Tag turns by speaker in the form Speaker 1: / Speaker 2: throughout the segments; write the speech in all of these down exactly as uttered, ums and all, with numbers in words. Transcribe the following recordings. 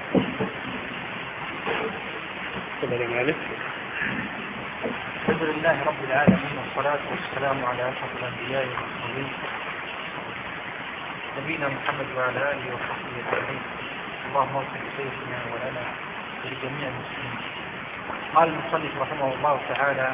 Speaker 1: الحمد لله رب العالمين، والصلاة والسلام على أشرف الأنبياء والمرسلين نبينا محمد وعلى آله وصحبه أجمعين. اللهم اغفر لسيدنا ولنا ولجميع المسلمين. قال المصنف رحمه الله تعالى: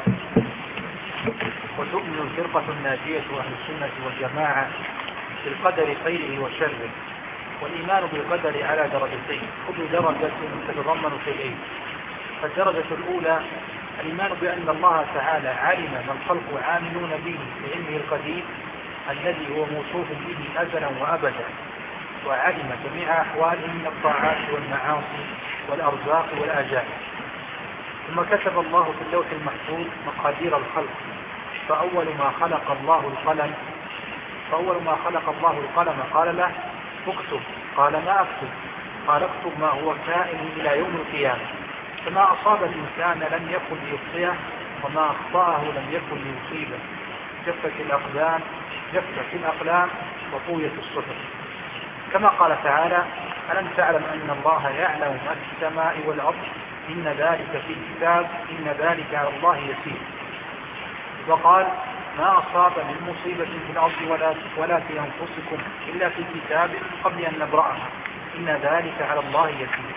Speaker 1: وتؤمن الفرقة الناجية أهل السنة والجماعة بالقدر خيره وشره. والإيمان بالقدر على درجتين، كل درجة تتضمن شيئين. فالدرجة الأولى الإيمان بأن الله تعالى علم ما الخلق عاملون به بعلمه القديم الذي هو موصوف به أزلا وأبدا، وعلم جميع أحوالهم من الطاعات والمعاصي والأرزاق والآجال. ثم كتب الله في اللوح المحفوظ مقادير الخلق، فأول ما خلق الله القلم فأول ما خلق الله القلم قال له: اكتب. قال: ما أكتب؟ قال: اكتب ما هو كائن إلى يوم القيامة. فما أصاب الإنسان لم يكن ليخطئه، وما أخطأه لم يكن ليصيبه. جفت الأقلام جفت الأقلام وطويت الصحف. كما قال تعالى: ألم تعلم أن الله يعلم ما في السماء والأرض، إن ذلك في كتاب، إن ذلك على الله يسير. وقال: ما أصاب من مصيبة في الأرض ولا, ولا في أنفسكم إلا في كتاب قبل أن نبرأها، إن ذلك على الله يسير.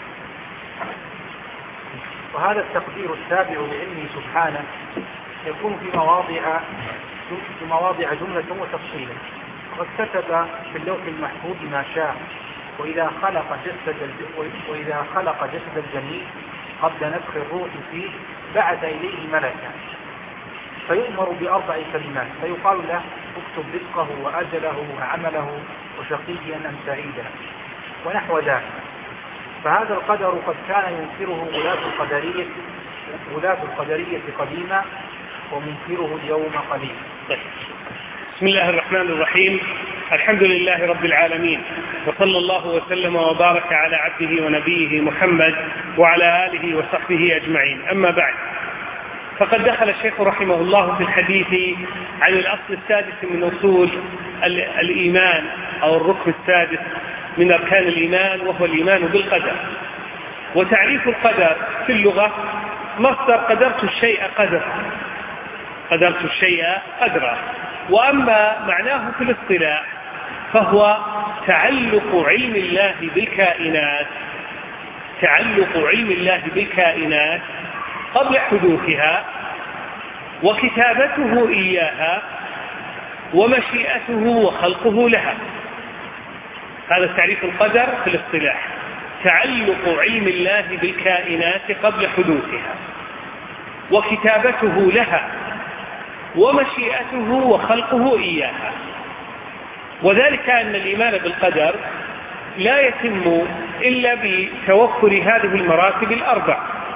Speaker 1: وهذا التقدير التابع لعلمه سبحانه يكون في مواضع في مواضع جملة وتفصيلا. وقد كتب في اللوح المحفوظ ما شاء: وإذا خلق جسد وإذا خلق جسد الجنين قبل نفخ الروح فيه بعث إليه ملكا فيؤمر بأربع كلمات، فيقال له: اكتب رزقه وأجله وعمله وشقيا أم سعيدا، ونحو ذلك. فهذا القدر قد كان ينكره غلاة القدرية غلاة القدرية قديما، ومنكره اليوم قليلا.
Speaker 2: بسم الله الرحمن الرحيم. الحمد لله رب العالمين، وصلى الله وسلم وبارك على عبده ونبيه محمد وعلى آله وصحبه أجمعين. أما بعد، فقد دخل الشيخ رحمه الله في الحديث عن الأصل السادس من أصول الإيمان، أو الركن السادس من أركان الإيمان، وهو الإيمان بالقدر. وتعريف القدر في اللغة مصدر قدرت الشيء قدرا قدرت الشيء قدرا وأما معناه في الاصطلاح فهو تعلق علم الله بالكائنات تعلق علم الله بالكائنات قبل حدوثها، وكتابته إياها، ومشيئته وخلقه لها. هذا تعريف القدر في الاصطلاح: تعلق علم الله بالكائنات قبل حدوثها، وكتابته لها، ومشيئته وخلقه إياها. وذلك أن الإيمان بالقدر لا يتم إلا بتوفر هذه المراتب الأربع: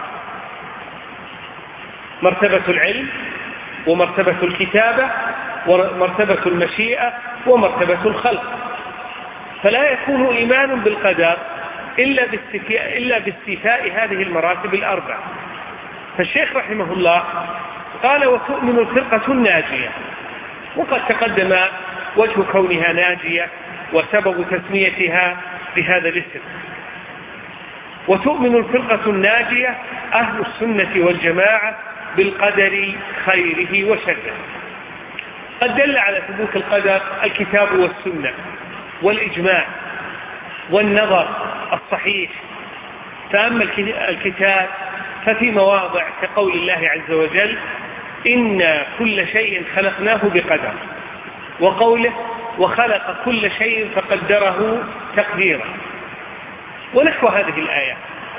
Speaker 2: مرتبة العلم، ومرتبة الكتابة، ومرتبة المشيئة، ومرتبة الخلق. فلا يكون إيمان بالقدر إلا باستيفاء, إلا باستيفاء هذه المراتب الأربع. فالشيخ رحمه الله قال: وتؤمن الفرقة الناجية. وقد تقدم وجه كونها ناجية وسبب تسميتها بهذا الاسم. وتؤمن الفرقة الناجية أهل السنة والجماعة بالقدر خيره وشره. قد دل على ثبوت القدر الكتاب والسنة والإجماع والنظر الصحيح. فأما الكتاب ففي مواضع كقول الله عز وجل: إنا كل شيء خلقناه بقدر، وقوله: وخلق كل شيء فقدره تقديرا، ونحو هذه الآية.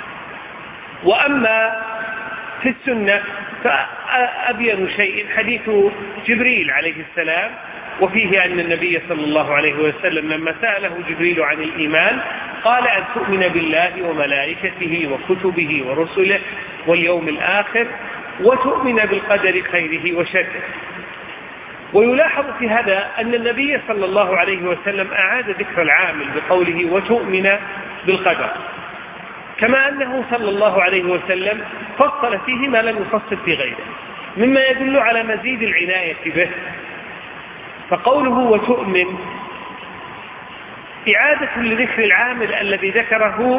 Speaker 2: وأما في السنة فأبين شيء حديث جبريل عليه السلام، وفيه أن النبي صلى الله عليه وسلم لما سأله جبريل عن الإيمان قال: أن تؤمن بالله وملائكته وكتبه ورسله واليوم الآخر، وتؤمن بالقدر خيره وشره. ويلاحظ في هذا أن النبي صلى الله عليه وسلم أعاد ذكر العامل بقوله: وتؤمن بالقدر، كما أنه صلى الله عليه وسلم فصل فيه ما لم يفصل في غيره، مما يدل على مزيد العناية به. فقوله وتؤمن إعادة لذكر العامل الذي ذكره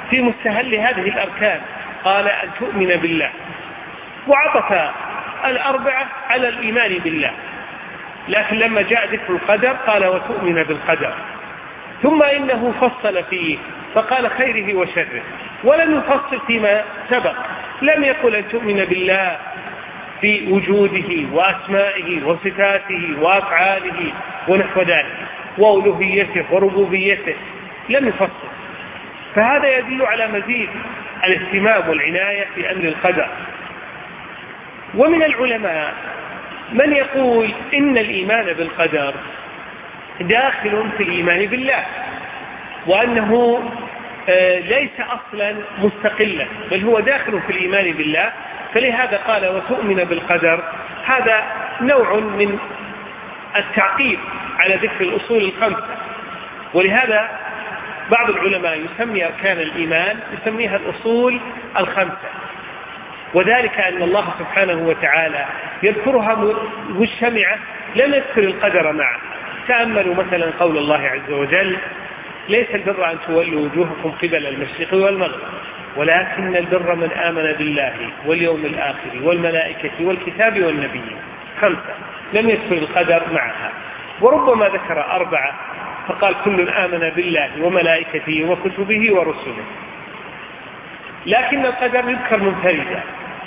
Speaker 2: في مستهل هذه الأركان، قال أن تؤمن بالله، وعطف الأربعة على الإيمان بالله، لكن لما جاء ذكر القدر قال وتؤمن بالقدر، ثم إنه فصل فيه فقال خيره وشره، ولم يفصل فيما سبق، لم يقل أن تؤمن بالله في وجوده وأسمائه وصفاته وأفعاله ونحو ذلك وألوهيته وربوبيته، لم يفصل. فهذا يدل على مزيد الاهتمام والعناية في أمر القدر. ومن العلماء من يقول إن الإيمان بالقدر داخل في الإيمان بالله، وأنه ليس أصلا مستقلا، بل هو داخل في الإيمان بالله، فلهذا قال وتؤمن بالقدر. هذا نوع من التعقيب على ذكر الأصول الخمسة، ولهذا بعض العلماء يسمي أركان الإيمان يسميها الأصول الخمسة، وذلك أن الله سبحانه وتعالى يذكرها مجتمعة، لم يذكر القدر معه. تأملوا مثلا قول الله عز وجل ليس البر أن تولوا وجوهكم قبل المشرق والمغرب ولكن البر من آمن بالله واليوم الآخر والملائكة والكتاب والنبيين، خمسة، لم يذكر القدر معها. وربما ذكر أربعة فقال كل آمن بالله وملائكته وكتبه ورسله، لكن القدر يذكر منفردا.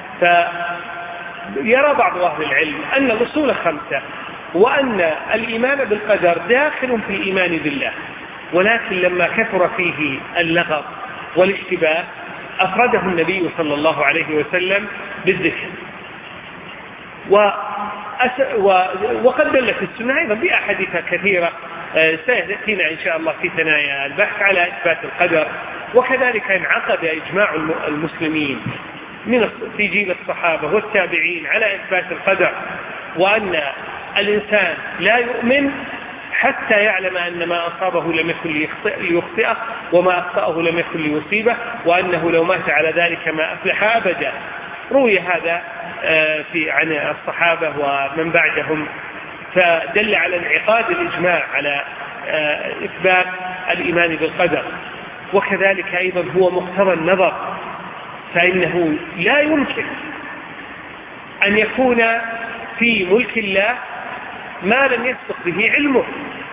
Speaker 2: فيرى بعض أهل العلم أن الأصول خمسة، وأن الإيمان بالقدر داخل في الإيمان بالله، ولكن لما كثر فيه اللغط والاشتباه أفرده النبي صلى الله عليه وسلم بالذكر. وقد دلت السنة أيضا بأحاديث كثيرة سيأتينا إن شاء الله في ثنايا البحث على إثبات القدر. وكذلك انعقد إجماع المسلمين من في جيل الصحابة والتابعين على إثبات القدر، وأن الإنسان لا يؤمن حتى يعلم أن ما أصابه لم يكن ليخطئه وما أخطأه لم يكن ليصيبه، وأنه لو مات على ذلك ما أفلح أبدا. روي هذا في عن الصحابة ومن بعدهم، فدل على انعقاد الإجماع على إثبات الإيمان بالقدر. وكذلك أيضا هو مقتضى النظر، فإنه لا يمكن أن يكون في ملك الله ما لم يسبق به علمه،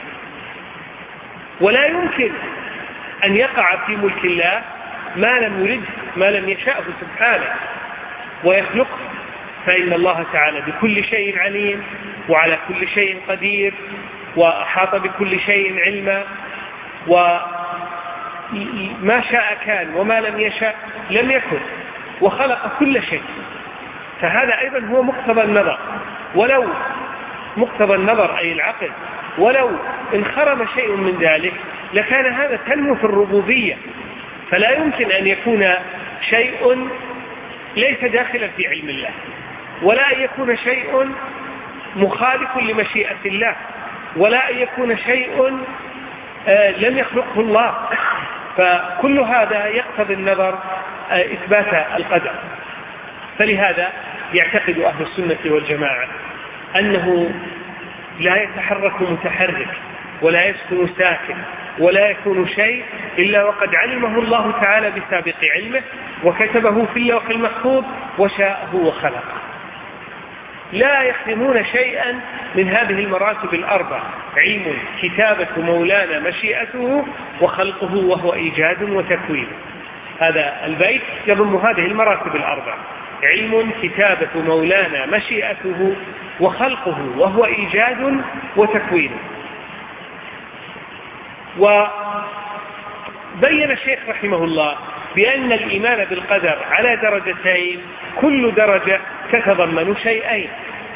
Speaker 2: ولا يمكن أن يقع في ملك الله ما لم يرد ما لم يشاءه سبحانه ويخلقه، فإن الله تعالى بكل شيء عليم وعلى كل شيء قدير وأحاط بكل شيء علما، وما شاء كان وما لم يشاء لم يكن، وخلق كل شيء. فهذا أيضا هو مقتضى النظر، ولو مقتضى النظر أي العقل، ولو انخرم شيء من ذلك لكان هذا تنمو في الربوبية. فلا يمكن أن يكون شيء ليس داخلا في علم الله، ولا أن يكون شيء مخالف لمشيئة الله، ولا أن يكون شيء لم يخلقه الله. فكل هذا يقتضي النظر إثبات القدر. فلهذا يعتقد أهل السنة والجماعة أنه لا يتحرك متحرك ولا يسكن ساكن ولا يكون شيء إلا وقد علمه الله تعالى بسابق علمه وكتبه في اللوح المحفوظ وشاءه وخلقه. لا يخدمون شيئا من هذه المراتب الأربع: علم، كتابة مولانا، مشيئته، وخلقه وهو إيجاد وتكوين. هذا البيت يضم هذه المراتب الأربع: علم، كتابة مولانا، مشيئته، وخلقه وهو إيجاد وتكوين. وبين الشيخ رحمه الله بأن الإيمان بالقدر على درجتين، كل درجة تتضمن شيئين.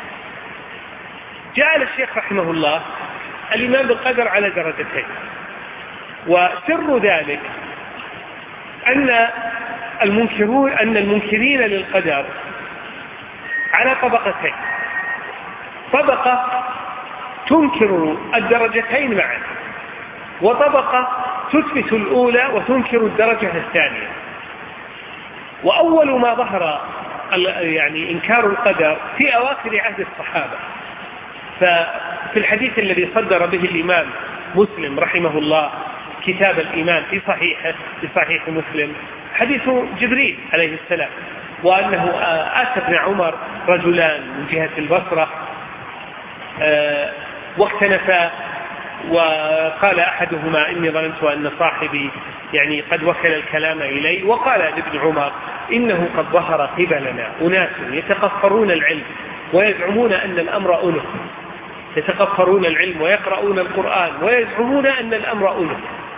Speaker 2: جعل الشيخ رحمه الله الإيمان بالقدر على درجتين، وسر ذلك أن المنكرون أن المنكرين للقدر على طبقتين: طبقة تنكر الدرجتين معا، وطبقة تثبت الأولى وتنكر الدرجة الثانية. وأول ما ظهر يعني إنكار القدر في أواخر عهد الصحابة، ففي الحديث الذي صدر به الإمام مسلم رحمه الله كتاب الإيمان في صحيحه في صحيح مسلم حديث جبريل عليه السلام، وأنه آتى ابن عمر رجلان من جهة البصرة واختلفا، وقال أحدهما إني ظننت أن صاحبي يعني قد وكل الكلام إلي، وقال لابن عمر إنه قد ظهر قبلنا أناس يتقفرون العلم ويزعمون أن الأمر أنف، يتقفرون العلم ويقرؤون القرآن ويزعمون أن الأمر أنف.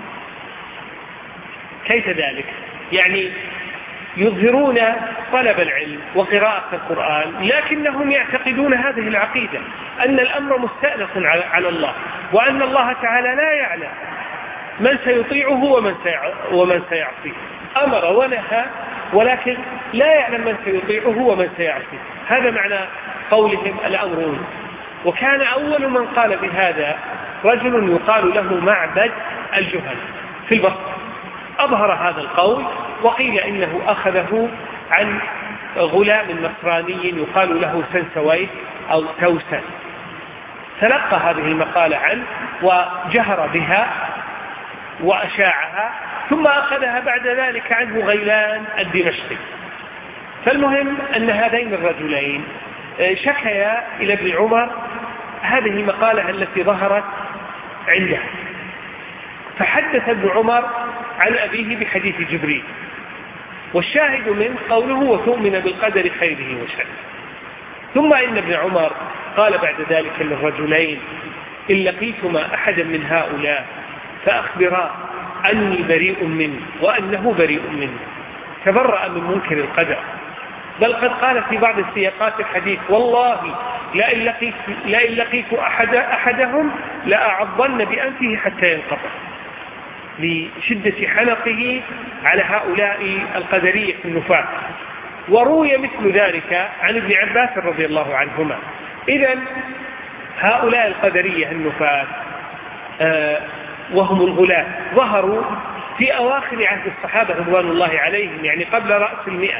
Speaker 2: كيف ذلك؟ يعني يظهرون طلب العلم وقراءة القرآن، لكنهم يعتقدون هذه العقيدة أن الأمر مستأنف على الله، وأن الله تعالى لا يعلم من سيطيعه ومن سيعصيه. أمر ونهى ولكن لا يعلم من سيطيعه ومن سيعصيه. هذا معنى قولهم الأمر أنف. وكان أول من قال بهذا رجل يقال له معبد الجهني في البصرة، أظهر هذا القول، وقيل إنه أخذه عن غلام نصراني يقال له سنسويه أو توسن، تلقى هذه المقالة عنه وجهر بها وأشاعها، ثم أخذها بعد ذلك عنه غيلان الدمشقي. فالمهم أن هذين الرجلين شكيا إلى ابن عمر هذه المقالة التي ظهرت عنده، فحدث ابن عمر عن أبيه بحديث جبريل، والشاهد منه قوله وتؤمن بالقدر خيره وشره. ثم إن ابن عمر قال بعد ذلك للرجلين إن لقيتما أحدا من هؤلاء فأخبرا أني بريء منه وأنه بريء منه، تبرأ من منكر القدر. بل قد قال في بعض السياقات الحديث والله لئن لقيت, لئن لقيت أحد أحدهم لأعضن بأنفه حتى ينقطع، لشدة حنقه على هؤلاء القدرية النفاة. وروي مثل ذلك عن ابن عباس رضي الله عنهما. إذن هؤلاء القدرية النفاة آه وهم الغلاة ظهروا في أواخر عهد الصحابة رضوان الله عليهم، يعني قبل رأس المئة،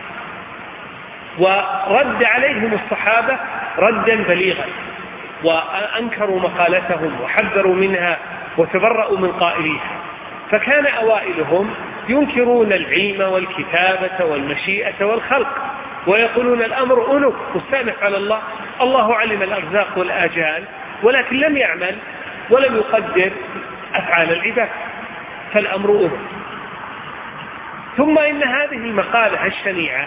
Speaker 2: ورد عليهم الصحابة ردا بليغا، وأنكروا مقالتهم وحذروا منها وتبرأوا من قائليها. فكان أوائلهم ينكرون العلم والكتابة والمشيئة والخلق، ويقولون الأمر أنف مستأنف على الله، الله علم الأرزاق والآجال ولكن لم يعمل ولم يقدر أفعال العباد، فالأمر أنف. ثم إن هذه المقالة الشنيعة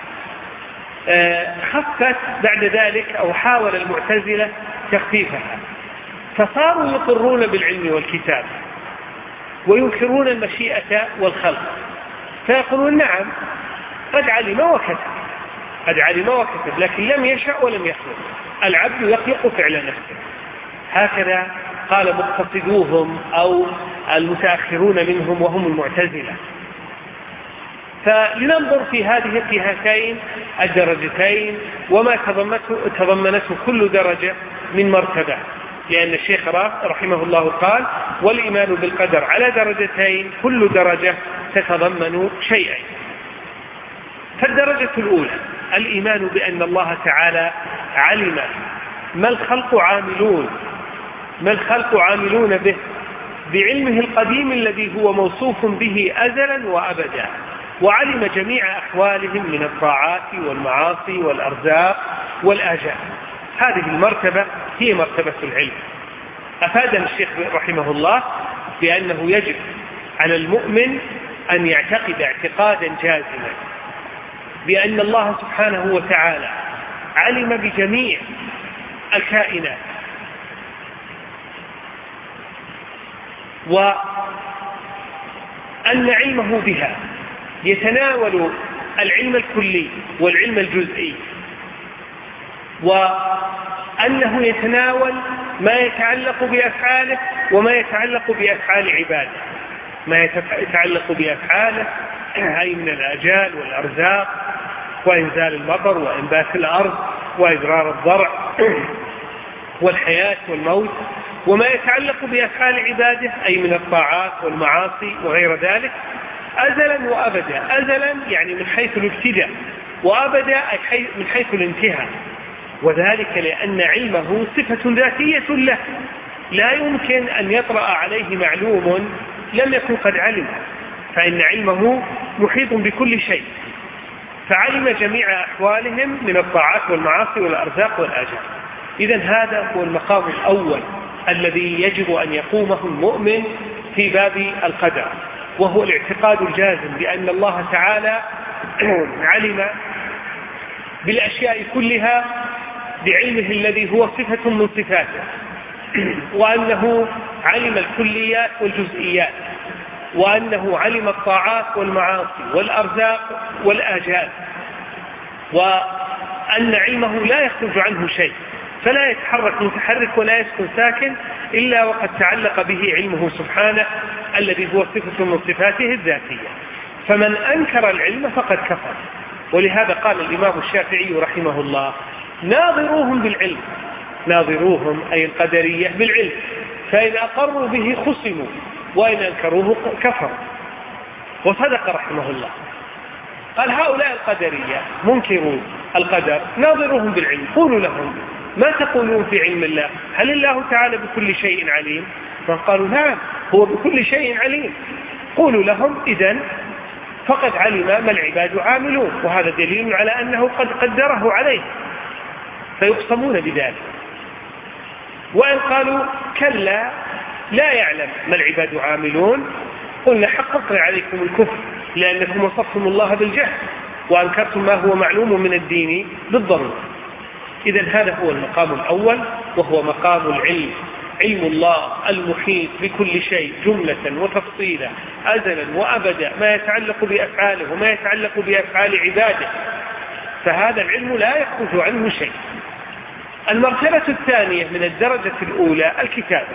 Speaker 2: خفت بعد ذلك أو حاول المعتزلة تخفيفها، فصاروا يقرون بالعلم والكتاب وينكرون المشيئة والخلق، فيقولون نعم قد علم وكتب، قد علم وكتب لكن لم يشأ ولم يخلق، العبد يخلق فعل نفسه. هكذا قال مقتصدوهم أو المتأخرون منهم وهم المعتزلة. فلننظر في هذه في هاتين الدرجتين وما تضمنته كل درجة من مرتبة، لأن الشيخ رحمه الله قال والإيمان بالقدر على درجتين كل درجة تتضمن شيئين. فالدرجة الأولى الإيمان بأن الله تعالى علم ما الخلق عاملون ما الخلق عاملون به بعلمه القديم الذي هو موصوف به أزلا وأبدا، وعلم جميع أحوالهم من الطاعات والمعاصي والأرزاق والآجال. هذه المرتبة هي مرتبة العلم. أفادنا الشيخ رحمه الله بأنه يجب على المؤمن أن يعتقد اعتقادا جازما بأن الله سبحانه وتعالى علم بجميع الكائنات، وأن علمه بها يتناول العلم الكلي والعلم الجزئي، وأنه يتناول ما يتعلق بأفعاله وما يتعلق بأفعال عباده، ما يتعلق بأفعاله أي من الآجال والأرزاق وإنزال المطر وإنبات الأرض وإدرار الضرع والحياة والموت، وما يتعلق بأفعال عباده أي من الطاعات والمعاصي وغير ذلك، أزلا وأبدا. أزلا يعني من حيث الابتداء، وأبدا أي من حيث الانتهاء، وذلك لأن علمه صفة ذاتية له، لا يمكن أن يطرأ عليه معلوم لم يكن قد علم، فإن علمه محيط بكل شيء، فعلم جميع أحوالهم من الطاعات والمعاصي والأرزاق والآجال. إذن هذا هو المقام الأول الذي يجب أن يقومه المؤمن في باب القدر، وهو الاعتقاد الجازم بأن الله تعالى علم بالأشياء كلها بعلمه الذي هو صفة من صفاته، وأنه علم الكليات والجزئيات، وأنه علم الطاعات والمعاصي والأرزاق والآجال، وأن علمه لا يخرج عنه شيء، فلا يتحرك متحرك ولا يسكن ساكن إلا وقد تعلق به علمه سبحانه الذي هو صفة من صفاته الذاتية. فمن أنكر العلم فقد كفر. ولهذا قال الإمام الشافعي رحمه الله: ناظروهم بالعلم، ناظروهم أي القدرية بالعلم، فإن أقروا به خصموا وإن أنكروه كفروا. وصدق رحمه الله. قال: هؤلاء القدرية منكروا القدر ناظروهم بالعلم، قولوا لهم: ما تقولون في علم الله؟ هل الله تعالى بكل شيء عليم؟ فقالوا: نعم، هو بكل شيء عليم. قولوا لهم: إذن فقد علم ما العباد عاملون، وهذا دليل على أنه قد قدره عليه، فيقسمون بذلك. وإن قالوا: كلا لا يعلم ما العباد عاملون، قلنا: حققنا عليكم الكفر لأنكم وصفتم الله بالجهل وأنكرتم ما هو معلوم من الدين بالضرورة. إذن هذا هو المقام الأول، وهو مقام العلم، علم الله المحيط بكل شيء جملة وتفصيلا أزلا وأبدا، ما يتعلق بأفعاله وما يتعلق بأفعال عباده، فهذا العلم لا يخرج عنه شيء. المرتبة الثانية من الدرجة الأولى الكتابة،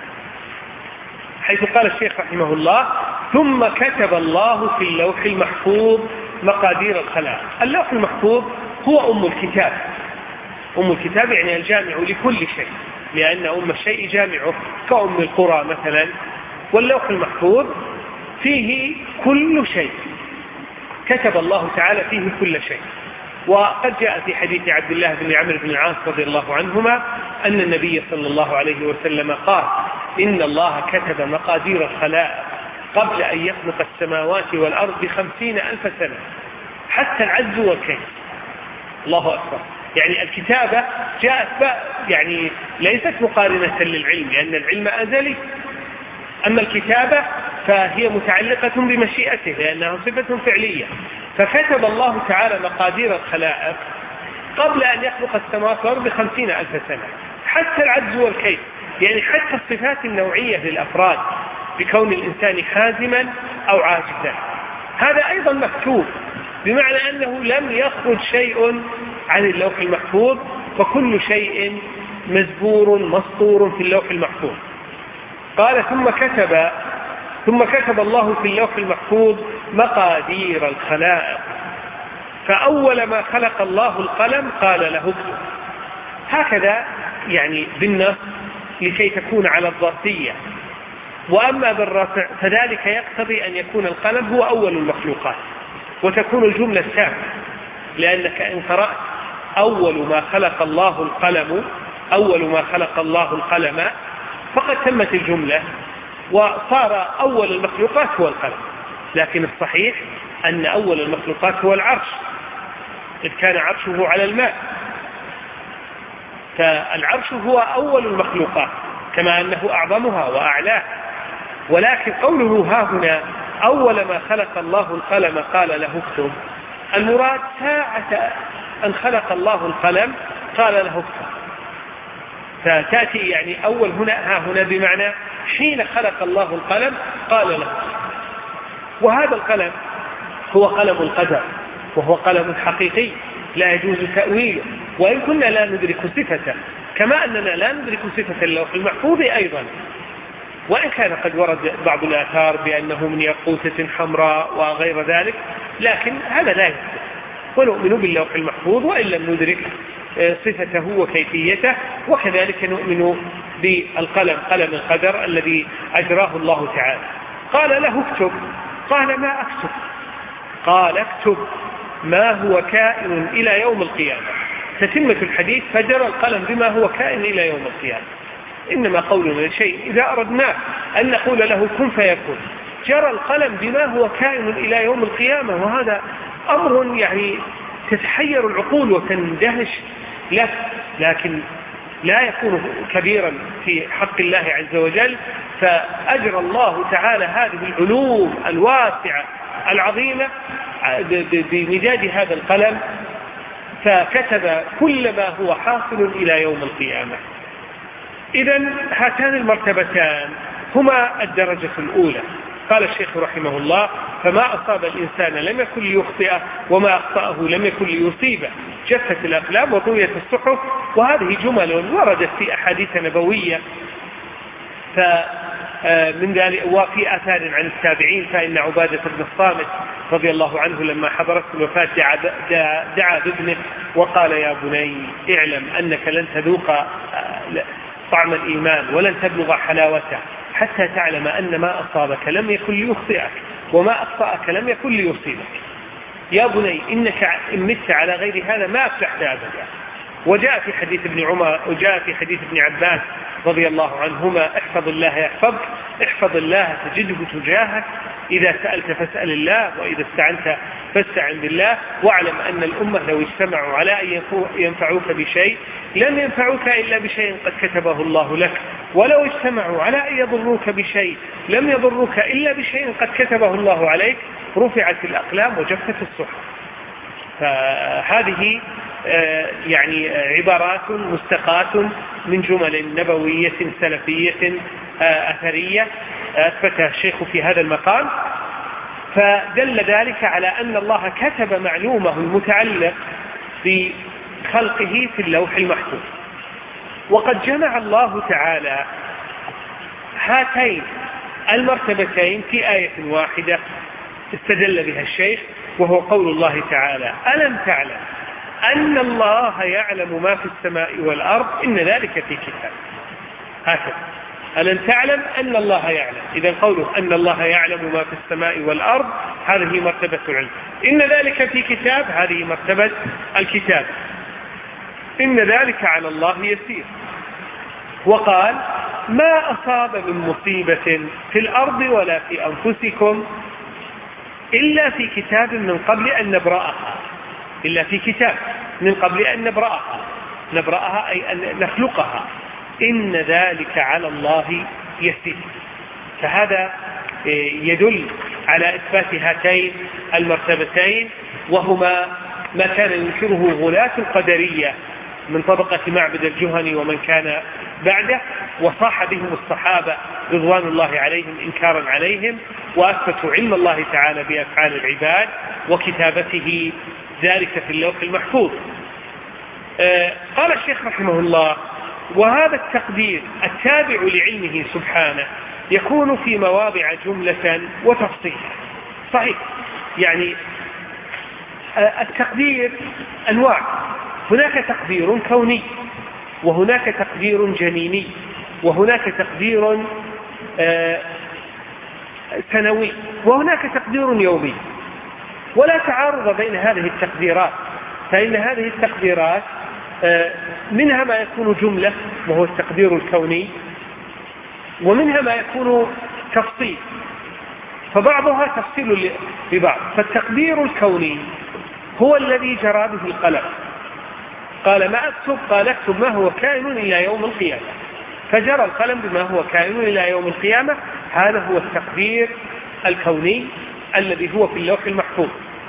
Speaker 2: حيث قال الشيخ رحمه الله: ثم كتب الله في اللوح المحفوظ مقادير الخلائق. اللوح المحفوظ هو أم الكتاب، أم الكتاب يعني الجامع لكل شيء، لأن أم الشيء جامعه كأم القرى مثلا، واللوح المحفوظ فيه كل شيء، كتب الله تعالى فيه كل شيء. وقد جاء في حديث عبد الله بن عمرو بن العاص رضي الله عنهما أن النبي صلى الله عليه وسلم قال: إن الله كتب مقادير الخلائق قبل أن يخلق السماوات والأرض بخمسين ألف سنة، حتى العجز والكيس. الله أكبر. يعني الكتابة جاءت يعني ليست مقارنة للعلم، لأن العلم أزلي، أما الكتابة فهي متعلقة بمشيئته لأنها صفة فعلية. فكتب الله تعالى مقادير الخلائق قبل أن يخلق السماوات والأرض بخمسين ألف سنة، حتى العجز والكيس، يعني حتى الصفات النوعية للأفراد، بكون الإنسان حازما أو عاجزا، هذا أيضا مكتوب، بمعنى أنه لم يخرج شيء عن اللوح المحفوظ، فكل شيء مزبور مسطور في اللوح المحفوظ. قال: ثم كتب ثم كتب الله في اللوح المحفوظ مقادير الخلائق، فأول ما خلق الله القلم قال له اكتب. هكذا يعني بالنص لكي تكون على الظرفية. وأما بالرفع فذلك يقتضي أن يكون القلم هو أول المخلوقات، وتكون الجملة التامة، لأنك إن قرأت أول ما خلق الله القلم أول ما خلق الله القلم فقد تمت الجملة وصار أول المخلوقات هو القلم. لكن الصحيح أن أول المخلوقات هو العرش، إذ كان عرشه على الماء، فالعرش هو أول المخلوقات كما أنه أعظمها وأعلاها. ولكن قوله ها هنا أول ما خلق الله القلم قال له اكتب، المراد ساعة أن خلق الله القلم قال له اكتب، فتأتي يعني أول هنا ها هنا بمعنى حين خلق الله القلم قال له. وهذا القلم هو قلم القدر، وهو قلم حقيقي لا يجوز تأويله، وإن كنا لا ندرك صفته، كما أننا لا ندرك صفة اللوح المحفوظ أيضا، وإن كان قد ورد بعض الآثار بأنه من ياقوتة حمراء وغير ذلك، لكن هذا لا يثبت، ونؤمن باللوح المحفوظ وإن لم ندرك صفته وكيفيته. وكذلك نؤمن بالقلم، قلم القدر الذي أجراه الله تعالى. قال له اكتب، قال ما أكتب؟ قال اكتب ما هو كائن إلى يوم القيامة. تتمة الحديث: فجر القلم بما هو كائن إلى يوم القيامة. إنما قولنا لشيء إذا أردنا أن نقول له كن فيكون. جرى القلم بما هو كائن إلى يوم القيامة، وهذا أمر يعني تتحير العقول وتندهش له، لكن لا يكون كبيرا في حق الله عز وجل. فأجرى الله تعالى هذه العلوم الواسعة العظيمة بمداد هذا القلم، فكتب كل ما هو حاصل إلى يوم القيامة. إذن هاتان المرتبتان هما الدرجة الأولى. قال الشيخ رحمه الله: فما أصاب الإنسان لم يكن ليخطئه وما أخطأه لم يكن ليصيبه، جفت الأقلام وطويت الصحف. وهذه جمل وردت في أحاديث نبوية فمن ذلك وفي آثار عن التابعين. فإن عبادة بن الصامت رضي الله عنه لما حضرت الوفاة دعا, دعا بابنه وقال: يا بني اعلم أنك لن تذوق طعم الإيمان ولن تبلغ حلاوته حتى تعلم أن ما أصابك لم يكن ليخطئك وما أخطأك لم يكن ليصيبك. يا بني إنك إن مت على غير هذا ما أفلحت أبدا. وجاء في حديث ابن عمر وجاء في حديث ابن عباس رضي الله عنهما: احفظ الله يحفظك، احفظ الله تجده تجاهك، إذا سألت فاسأل الله، وإذا استعنت فاستعن بالله، واعلم أن الأمة لو اجتمعوا على أن ينفعوك بشيء لم ينفعوك إلا بشيء قد كتبه الله لك، ولو اجتمعوا على أن يضروك بشيء لم يضروك إلا بشيء قد كتبه الله عليك. رفعت الأقلام وجفت الصحف. فهذه يعني عبارات مستقاة من جمل نبوية سلفية أثرية أثبتها الشيخ في هذا المقام. فدل ذلك على أن الله كتب معلومه المتعلق بخلقه في اللوح المحفوظ. وقد جمع الله تعالى هاتين المرتبتين في آية واحدة استدل بها الشيخ، وهو قول الله تعالى: ألم تعلم أن الله يعلم ما في السماء والأرض إن ذلك في كتاب. هكذا ألم تعلم أن الله يعلم. إذا قوله أن الله يعلم ما في السماء والأرض هذه مرتبة العلم. إن ذلك في كتاب هذه مرتبة الكتاب. إن ذلك على الله يسير. وقال: ما أصاب من مصيبة في الأرض ولا في أنفسكم إلا في كتاب من قبل أن نبرأها. إلا في كتاب من قبل أن نبرأها. نبرأها أي أن نخلقها. إن ذلك على الله يسير. فهذا يدل على إثبات هاتين المرتبتين، وهما ما كان ينكره غلاة القدرية من طبقة معبد الجهني ومن كان بعده، وصاح بهم الصحابة رضوان الله عليهم إنكارا عليهم، وأثبتوا علم الله تعالى بأفعال العباد وكتابته ذلك في اللوح المحفوظ. آه قال الشيخ رحمه الله: وهذا التقدير التابع لعلمه سبحانه يكون في مواضع جملة وتفصيل. صحيح، يعني آه التقدير أنواع. هناك تقدير كوني، وهناك تقدير جنيني، وهناك تقدير آه سنوي، وهناك تقدير يومي. ولا تعارض بين هذه التقديرات، فإن هذه التقديرات منها ما يكون جملة وهو التقدير الكوني، ومنها ما يكون تفصيل، فبعضها تفصيل ببعض. فالتقدير الكوني هو الذي جرى به القلم. قال: ما أكتب؟ قال: اكتب ما هو كائن إلى يوم القيامة. فجرى القلم بما هو كائن إلى يوم القيامة. هذا هو التقدير الكوني الذي هو في اللوح المحفوظ.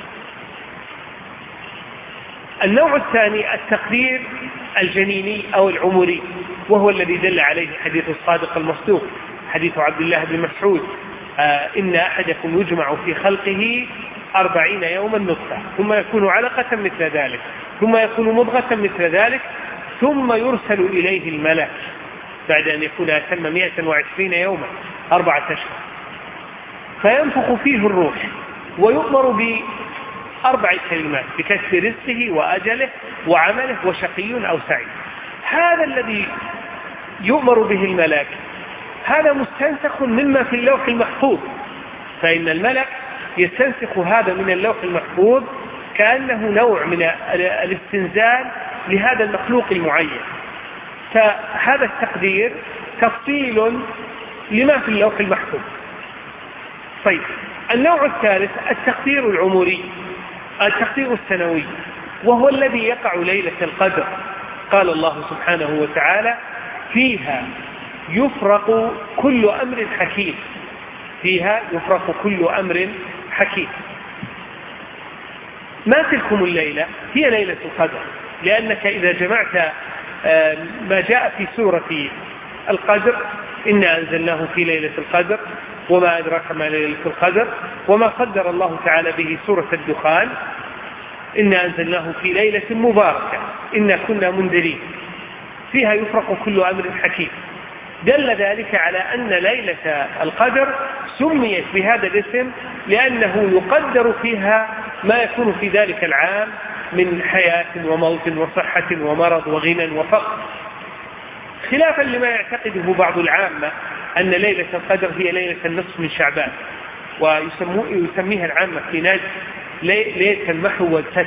Speaker 2: النوع الثاني التقدير الجنيني أو العمري، وهو الذي دل عليه حديث الصادق المصدوق، حديث عبد الله بن مسعود: آه إن أحدكم يجمع في خلقه أربعين يوما نطفة، ثم يكون علقة مثل ذلك، ثم يكون مضغة مثل ذلك، ثم يرسل إليه الملك بعد أن يكون أتم مئة وعشرين يوما أربعة أشهر، فينفخ فيه الروح ويؤمر بأربع كلمات: بكسب رزقه وأجله وعمله وشقي أو سعيد. هذا الذي يؤمر به الملك هذا مستنسخ مما في اللوح المحفوظ، فإن الملك يستنسخ هذا من اللوح المحفوظ كأنه نوع من الاستنزال لهذا المخلوق المعين. فهذا التقدير تفصيل لما في اللوح المحفوظ. طيب، النوع الثالث التقدير العمري، التقدير السنوي، وهو الذي يقع ليلة القدر. قال الله سبحانه وتعالى: فيها يفرق كل أمر حكيم. فيها يفرق كل أمر حكيم. ما تلكم الليلة؟ هي ليلة القدر، لأنك إذا جمعت ما جاء في سورة القدر: إنا أنزلناه في ليلة القدر، وما أدراك ما ليلة القدر، وما قدر الله تعالى به سورة الدخان: إنا أنزلناه في ليلة مباركة إنا كنا منذرين، فيها يفرق كل أمر حكيم. دل ذلك على أن ليلة القدر سميت بهذا الاسم لأنه يقدر فيها ما يكون في ذلك العام من حياة وموت وصحة ومرض وغنى وفقر، خلافا لما يعتقده بعض العامة أن ليلة القدر هي ليلة النصف من شعبان، ويسميها العامة في نجد ليلة المحو والفتح.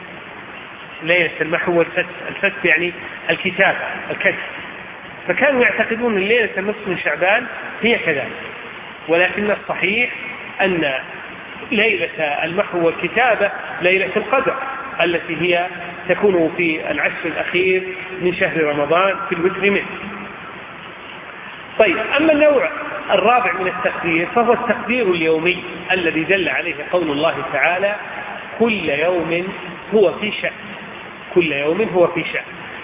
Speaker 2: ليلة المحو والفتح، الفتح يعني الكتابة، الكتب. فكانوا يعتقدون أن ليلة النصف من شعبان هي كذلك، ولكن الصحيح أن ليلة المحو والكتابة ليلة القدر التي هي تكون في العشر الأخير من شهر رمضان في الوتر منه. طيب، أما النوع الرابع من التقدير فهو التقدير اليومي الذي دل عليه قول الله تعالى: كل يوم هو في شأن. كل يوم هو في شأن.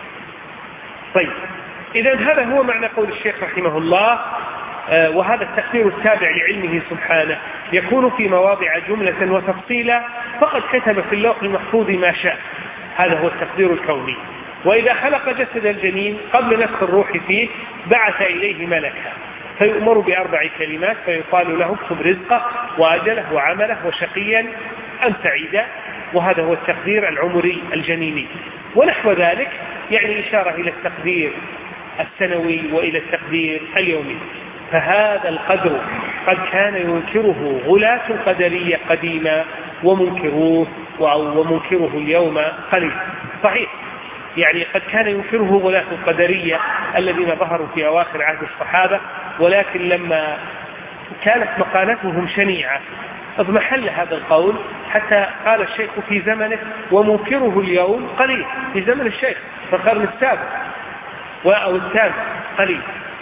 Speaker 2: طيب، إذن هذا هو معنى قول الشيخ رحمه الله. آه وهذا التقدير التابع لعلمه سبحانه يكون في مواضع جملة وتفصيلا، فقد كتب في اللوح المحفوظ ما شاء. هذا هو التقدير الكوني. وإذا خلق جسد الجنين قبل نفخ الروح فيه بعث إليه ملكا فيؤمر بأربع كلمات فيقال له: اكتب رزقه وأجله وعمله وشقيا أم سعيدا. وهذا هو التقدير العمري الجنيني. ونحو ذلك يعني إشارة إلى التقدير السنوي وإلى التقدير اليومي. فهذا القدر قد كان ينكره غلاة القدرية قديما ومنكروه ومنكره اليوم قليل. صحيح، يعني قد كان ينكره غلاة القدرية الذين ظهروا في أواخر عهد الصحابة، ولكن لما كانت مقالتهم شنيعة اضمحل هذا القول، حتى قال الشيخ في زمنه: ومنكره اليوم قليل. في زمن الشيخ في القرن السابع أو الثامن قليل.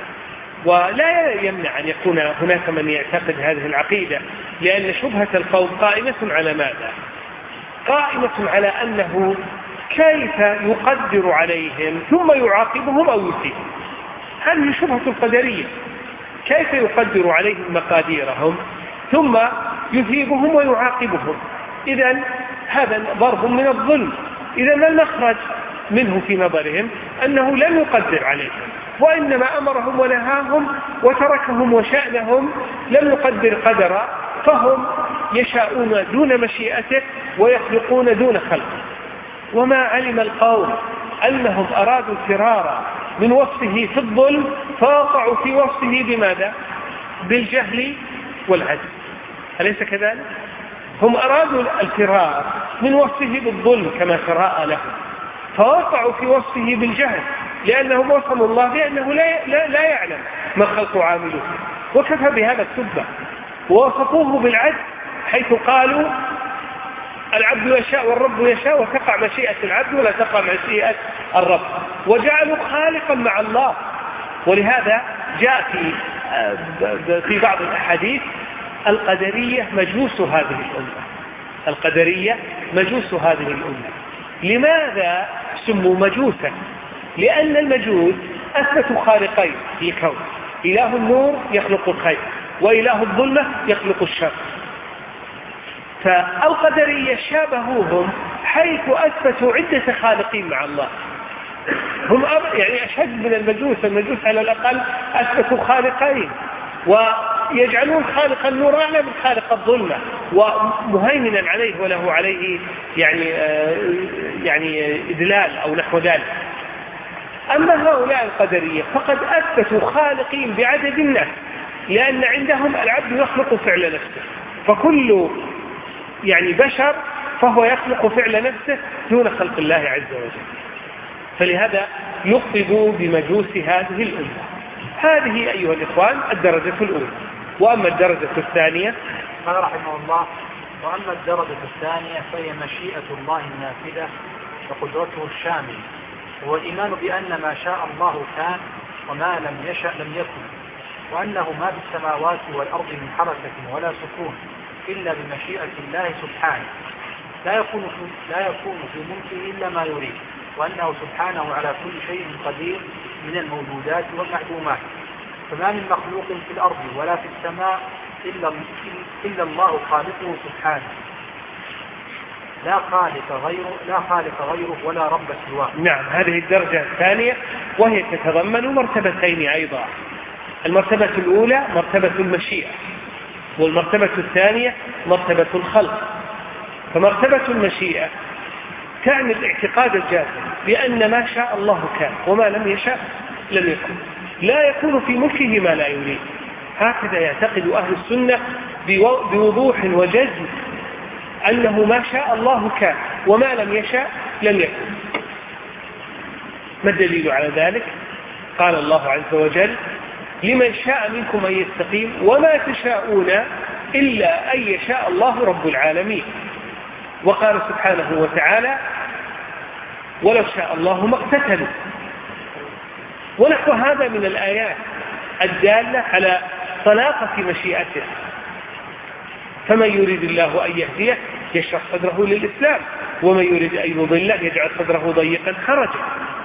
Speaker 2: ولا يمنع أن يكون هناك من يعتقد هذه العقيدة، لأن شبهة القوم قائمة على ماذا؟ قائمة على أنه كيف يقدر عليهم ثم يعاقبهم أو يثيبهم. هذه شبهة القدرية: كيف يقدر عليهم مقاديرهم ثم يثيبهم ويعاقبهم. إذن هذا ضرب من الظلم. إذن ما المخرج منه في نظرهم؟ أنه لم يقدر عليهم، وإنما أمرهم ونهاهم وتركهم وشأنهم، لم يقدر قدرا، فهم يشاءون دون مشيئته ويخلقون دون خلقه. وما علم القوم أنهم أرادوا الفرار من وصفه في الظلم فوقعوا في وصفه بماذا؟ بالجهل والعجز. أليس كذلك؟ هم أرادوا الفرار من وصفه بالظلم كما تراءى لهم، فوقعوا في وصفه بالجهل، لأنهم وصفوا الله بأنه لا, لا, لا يعلم ما خلق عامله، وكفى بهذا السبة. ووصفوه بالعجز حيث قالوا: العبد يشاء والرب يشاء، وتقع مشيئة العبد ولا تقع مشيئة الرب، وجعلوا خالقا مع الله. ولهذا جاء في في بعض الأحاديث: القدرية مجوس هذه الأمة. القدرية مجوس هذه الأمة. لماذا سموا مجوسا؟ لأن المجوس أثبتوا خالقين في الكون: إله النور يخلق الخير، وإله الظلمة يخلق الشر. فالقدرية شابهوهم حيث أثبتوا عدة خالقين مع الله. هم يعني أشد من المجوس. المجوس على الأقل أثبتوا خالقين، ويجعلون خالق النور أعلى من خالق الظلمة ومهيمنا عليه وله عليه يعني يعني إدلال أو نحو ذلك. أما هؤلاء القدرية فقد أثبتوا خالقين بعدد الناس، لأن عندهم العبد يخلق فعل نفسه، فكل يعني بشر فهو يخلق فعل نفسه دون خلق الله عز وجل. فلهذا يخطبوا بمجوس هذه الأمة. هذه أيها الإخوان الدرجة الأولى. وأما الدرجة الثانية
Speaker 1: قال رحمه الله: وأما الدرجة الثانية فهي مشيئة الله النافذة وقدرته الشاملة، هو الإيمان بأن ما شاء الله كان وما لم يشأ لم يكن، وأنه ما في السماوات والأرض من حركة ولا سكون إلا بمشيئة الله سبحانه، لا يكون في, لا يكون في ملكه إلا ما يريد، وأنه سبحانه على كل شيء قدير من الموجودات والمعدومات، فما من مخلوق في الأرض ولا في السماء إلا, إلا الله خالقه سبحانه، لا خالق غيره لا خالق غيره ولا رب سواه.
Speaker 2: نعم، هذه الدرجة الثانية، وهي تتضمن مرتبتين أيضا. المرتبة الأولى مرتبة المشيئة، والمرتبة الثانية مرتبة الخلق. فمرتبة المشيئة تعني الاعتقاد الجازم بأن ما شاء الله كان وما لم يشاء لم يكن، لا يكون في ملكه ما لا يريد. هكذا يعتقد أهل السنة بوضوح وجزم أنه ما شاء الله كان وما لم يشاء لم يكن. ما الدليل على ذلك؟ قال الله عز وجل: لمن شاء منكم أن يستقيم وما تشاءون إلا أن يشاء الله رب العالمين. وقال سبحانه وتعالى: ولو شاء الله ما اقتتلوا. ونحو هذا من الآيات الدالة على طلاقة مشيئته. فمن يريد الله أن يهديه يشرح صدره للإسلام، ومن يريد أن يضله يجعل صدره ضيقا حرجا.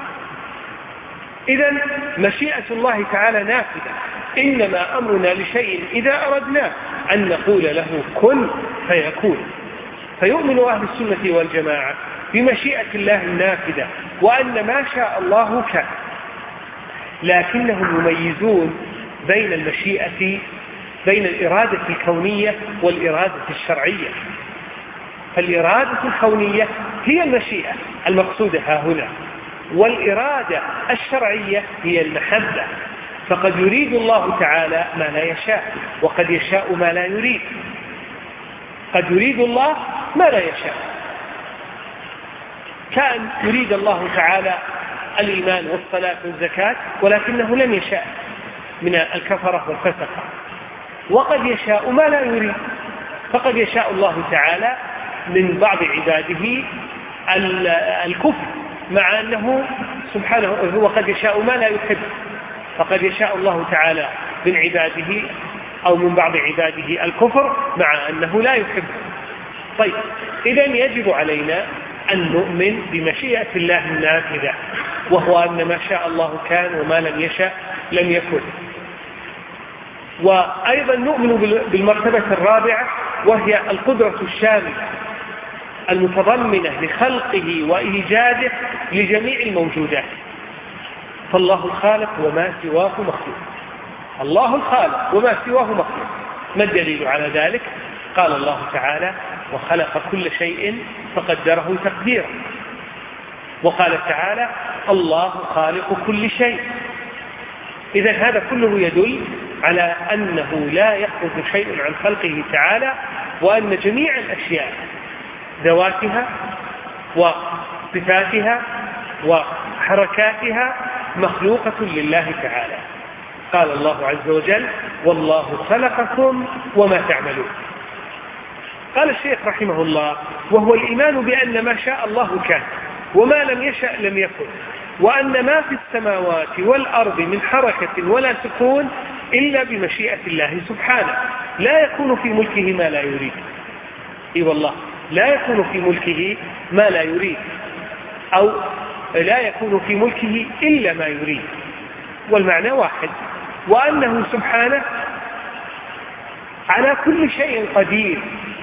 Speaker 2: إذن مشيئة الله تعالى نافذة، إنما أمرنا لشيء إذا أردنا أن نقول له كن فيكون. فيؤمن أهل السنة والجماعة بمشيئة الله النافذة، وأن ما شاء الله كان، لكنهم يميزون بين المشيئة بين الإرادة الكونية والإرادة الشرعية. فالإرادة الكونية هي المشيئة المقصودة ها هنا، والإرادة الشرعية هي المحبة. فقد يريد الله تعالى ما لا يشاء، وقد يشاء ما لا يريد. قد يريد الله ما لا يشاء، كان يريد الله تعالى الإيمان والصلاة والزكاة ولكنه لم يشاء من الكفرة والفسقة. وقد يشاء ما لا يريد، فقد يشاء الله تعالى من بعض عباده الكفر مع أنه سبحانه، وقد يشاء ما لا يحب. فقد يشاء الله تعالى من عباده أو من بعض عباده الكفر مع أنه لا يحب. طيب، إذن يجب علينا أن نؤمن بمشيئة الله النافذة، وهو أن ما شاء الله كان وما لم يشاء لم يكن. وأيضا نؤمن بالمرتبة الرابعة، وهي القدرة الشاملة المتضمنة لخلقه وإيجاده لجميع الموجودات. فالله الخالق وما سواه مخلوق. الله الخالق وما سواه مخلوق. ما الدليل على ذلك؟ قال الله تعالى: وخلق كل شيء فقدره تقديرا. وقال تعالى: الله خالق كل شيء. إذن هذا كله يدل على أنه لا يخرج شيء عن خلقه تعالى، وأن جميع الأشياء ذواتها وصفاتها وحركاتها مخلوقة لله تعالى. قال الله عز وجل: والله خلقكم وما تعملون. قال الشيخ رحمه الله: وهو الإيمان بأن ما شاء الله كان وما لم يشأ لم يكن، وأن ما في السماوات والأرض من حركة ولا سكون إلا بمشيئة الله سبحانه، لا يكون في ملكه ما لا يريد. إي والله، لا يكون في ملكه ما لا يريد، أو لا يكون في ملكه إلا ما يريد، والمعنى واحد. وأنه سبحانه على كل شيء قدير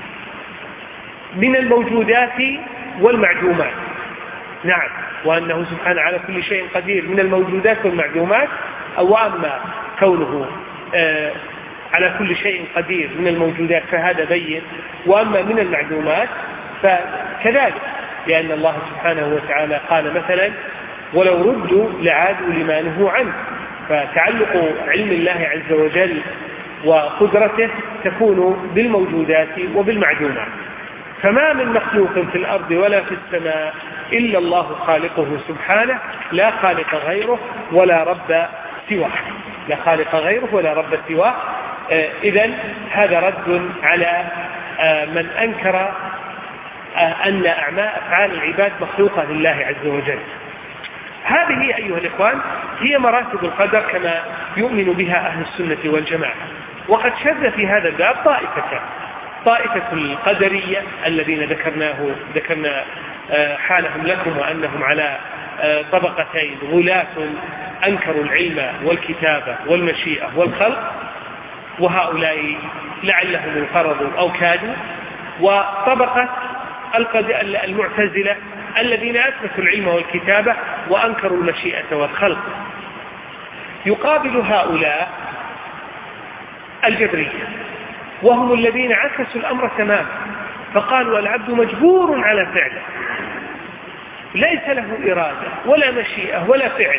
Speaker 2: من الموجودات والمعدومات. نعم، وأنه سبحانه على كل شيء قدير من الموجودات والمعدومات. أو أما كونه آه على كل شيء قدير من الموجودات فهذا بين، وأما من المعدومات فكذلك، لأن الله سبحانه وتعالى قال مثلا: ولو ردوا لعادوا لما نهوا عنه. فتعلق علم الله عز وجل وقدرته تكون بالموجودات وبالمعدومات. فما من مخلوق في الأرض ولا في السماء إلا الله خالقه سبحانه، لا خالق غيره ولا رب سواه. لا خالق غيره ولا رب سواه. إذن هذا رد على من أنكر أن أعمال أفعال العباد مخلوقة لله عز وجل. هذه أيها الإخوان هي مراتب القدر كما يؤمن بها أهل السنة والجماعة. وقد شذ في هذا الباب طائفة طائفة القدرية الذين ذكرناه ذكرنا حالهم لكم وأنهم على طبقتين: غلاة أنكروا العلم والكتابة والمشيئة والخلق، وهؤلاء لعلهم انقرضوا أو كادوا. وطبقة المعتزلة الذين أثبتوا العلم والكتابة وأنكروا المشيئة والخلق. يقابل هؤلاء الجبرية، وهم الذين عكسوا الأمر تماما، فقالوا العبد مجبور على فعله، ليس له إرادة ولا مشيئة ولا فعل،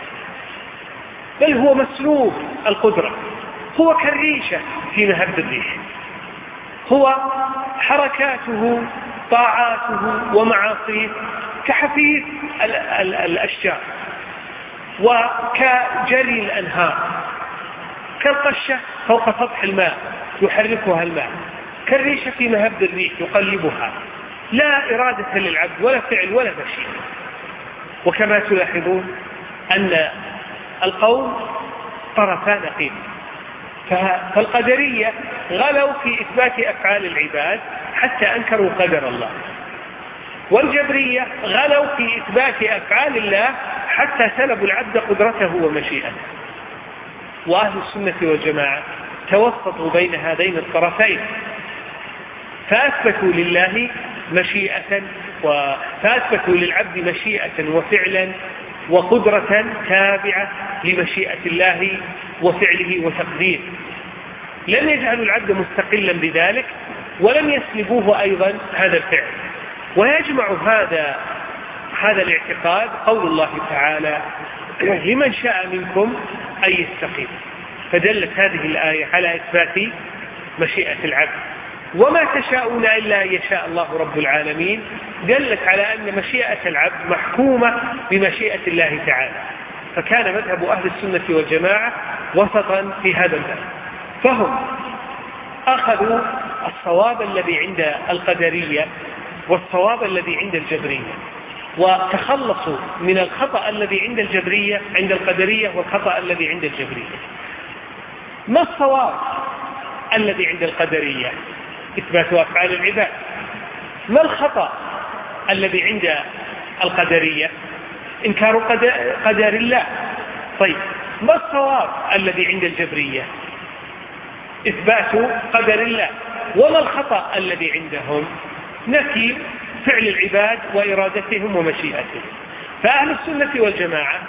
Speaker 2: بل هو مسلوب القدرة، هو كالريشة في مهب الريح، هو حركاته طاعاته ومعاصيه كحفيظ الأشجار وكجري الأنهار، كالقشة فوق سطح الماء يحركها الماء، كالريشة في مهب الريح يقلبها، لا إرادة للعبد ولا فعل ولا مشيئة. وكما تلاحظون أن القوم طرفا نقيض، فالقدرية غلوا في إثبات أفعال العباد حتى أنكروا قدر الله، والجبرية غلوا في إثبات أفعال الله حتى سلبوا العبد قدرته ومشيئته. وأهل السنة والجماعة توسطوا بين هذين الطرفين، فأثبتوا لله مشيئة فأثبتوا للعبد مشيئة وفعلا وقدرة تابعة لمشيئة الله وفعله وتقديره، لم يجعلوا العبد مستقلا بذلك ولم يسلبوه أيضا هذا الفعل. ويجمع هذا هذا الاعتقاد قول الله تعالى: لمن شاء منكم أن يستقيم. فدلت هذه الآية على إثبات مشيئة العبد. وما تشاءون إلا أن يشاء الله رب العالمين دلت على أن مشيئة العبد محكومة بمشيئة الله تعالى. فكان مذهب أهل السنة والجماعة وسطا في هذا الباب، فهم أخذوا الصواب الذي عند القدرية والصواب الذي عند الجبرية، وتخلصوا من الخطأ الذي عند الجبرية عند القدرية والخطأ الذي عند الجبرية. ما الصواب الذي عند القدرية؟ إثبات أفعال العباد. ما الخطأ الذي عند القدرية؟ إنكار قدر الله. طيب ما الصواب الذي عند الجبرية؟ إثبات قدر الله. وما الخطأ الذي عندهم؟ نفي فعل العباد وإرادتهم ومشيئتهم. فأهل السنة والجماعة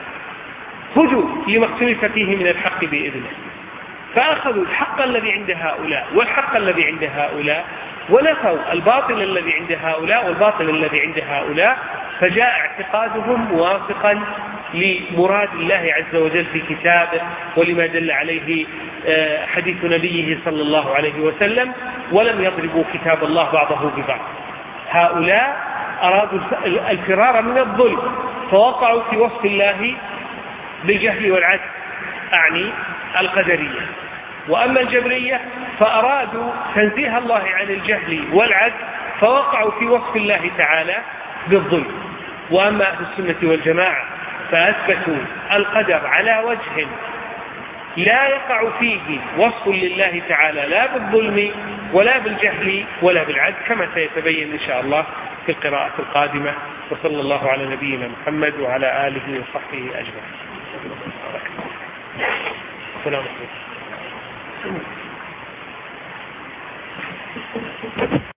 Speaker 2: هدوا لما اختلف فيه من الحق بإذنه، فأخذوا الحق الذي عند هؤلاء والحق الذي عند هؤلاء، ونفوا الباطل الذي عند هؤلاء والباطل الذي عند هؤلاء، فجاء اعتقادهم موافقا لمراد الله عز وجل في كتابه ولما دل عليه حديث نبيه صلى الله عليه وسلم، ولم يضربوا كتاب الله بعضه ببعض. هؤلاء أرادوا الفرار من الظلم فوقعوا في وصف الله بالجهل والعجز، أعني القدرية. وأما الجبرية فأرادوا تنزيه الله عن الجهل والعجز فوقعوا في وصف الله تعالى بالظلم. وأما أهل السنة والجماعة فأثبتوا القدر على وجه لا يقع فيه وصف لله تعالى لا بالظلم ولا بالجهل ولا بالعجز، كما سيتبين إن شاء الله في القراءة القادمة. وصلى الله على نبينا محمد وعلى آله وصحبه أجمعين. السلام عليكم.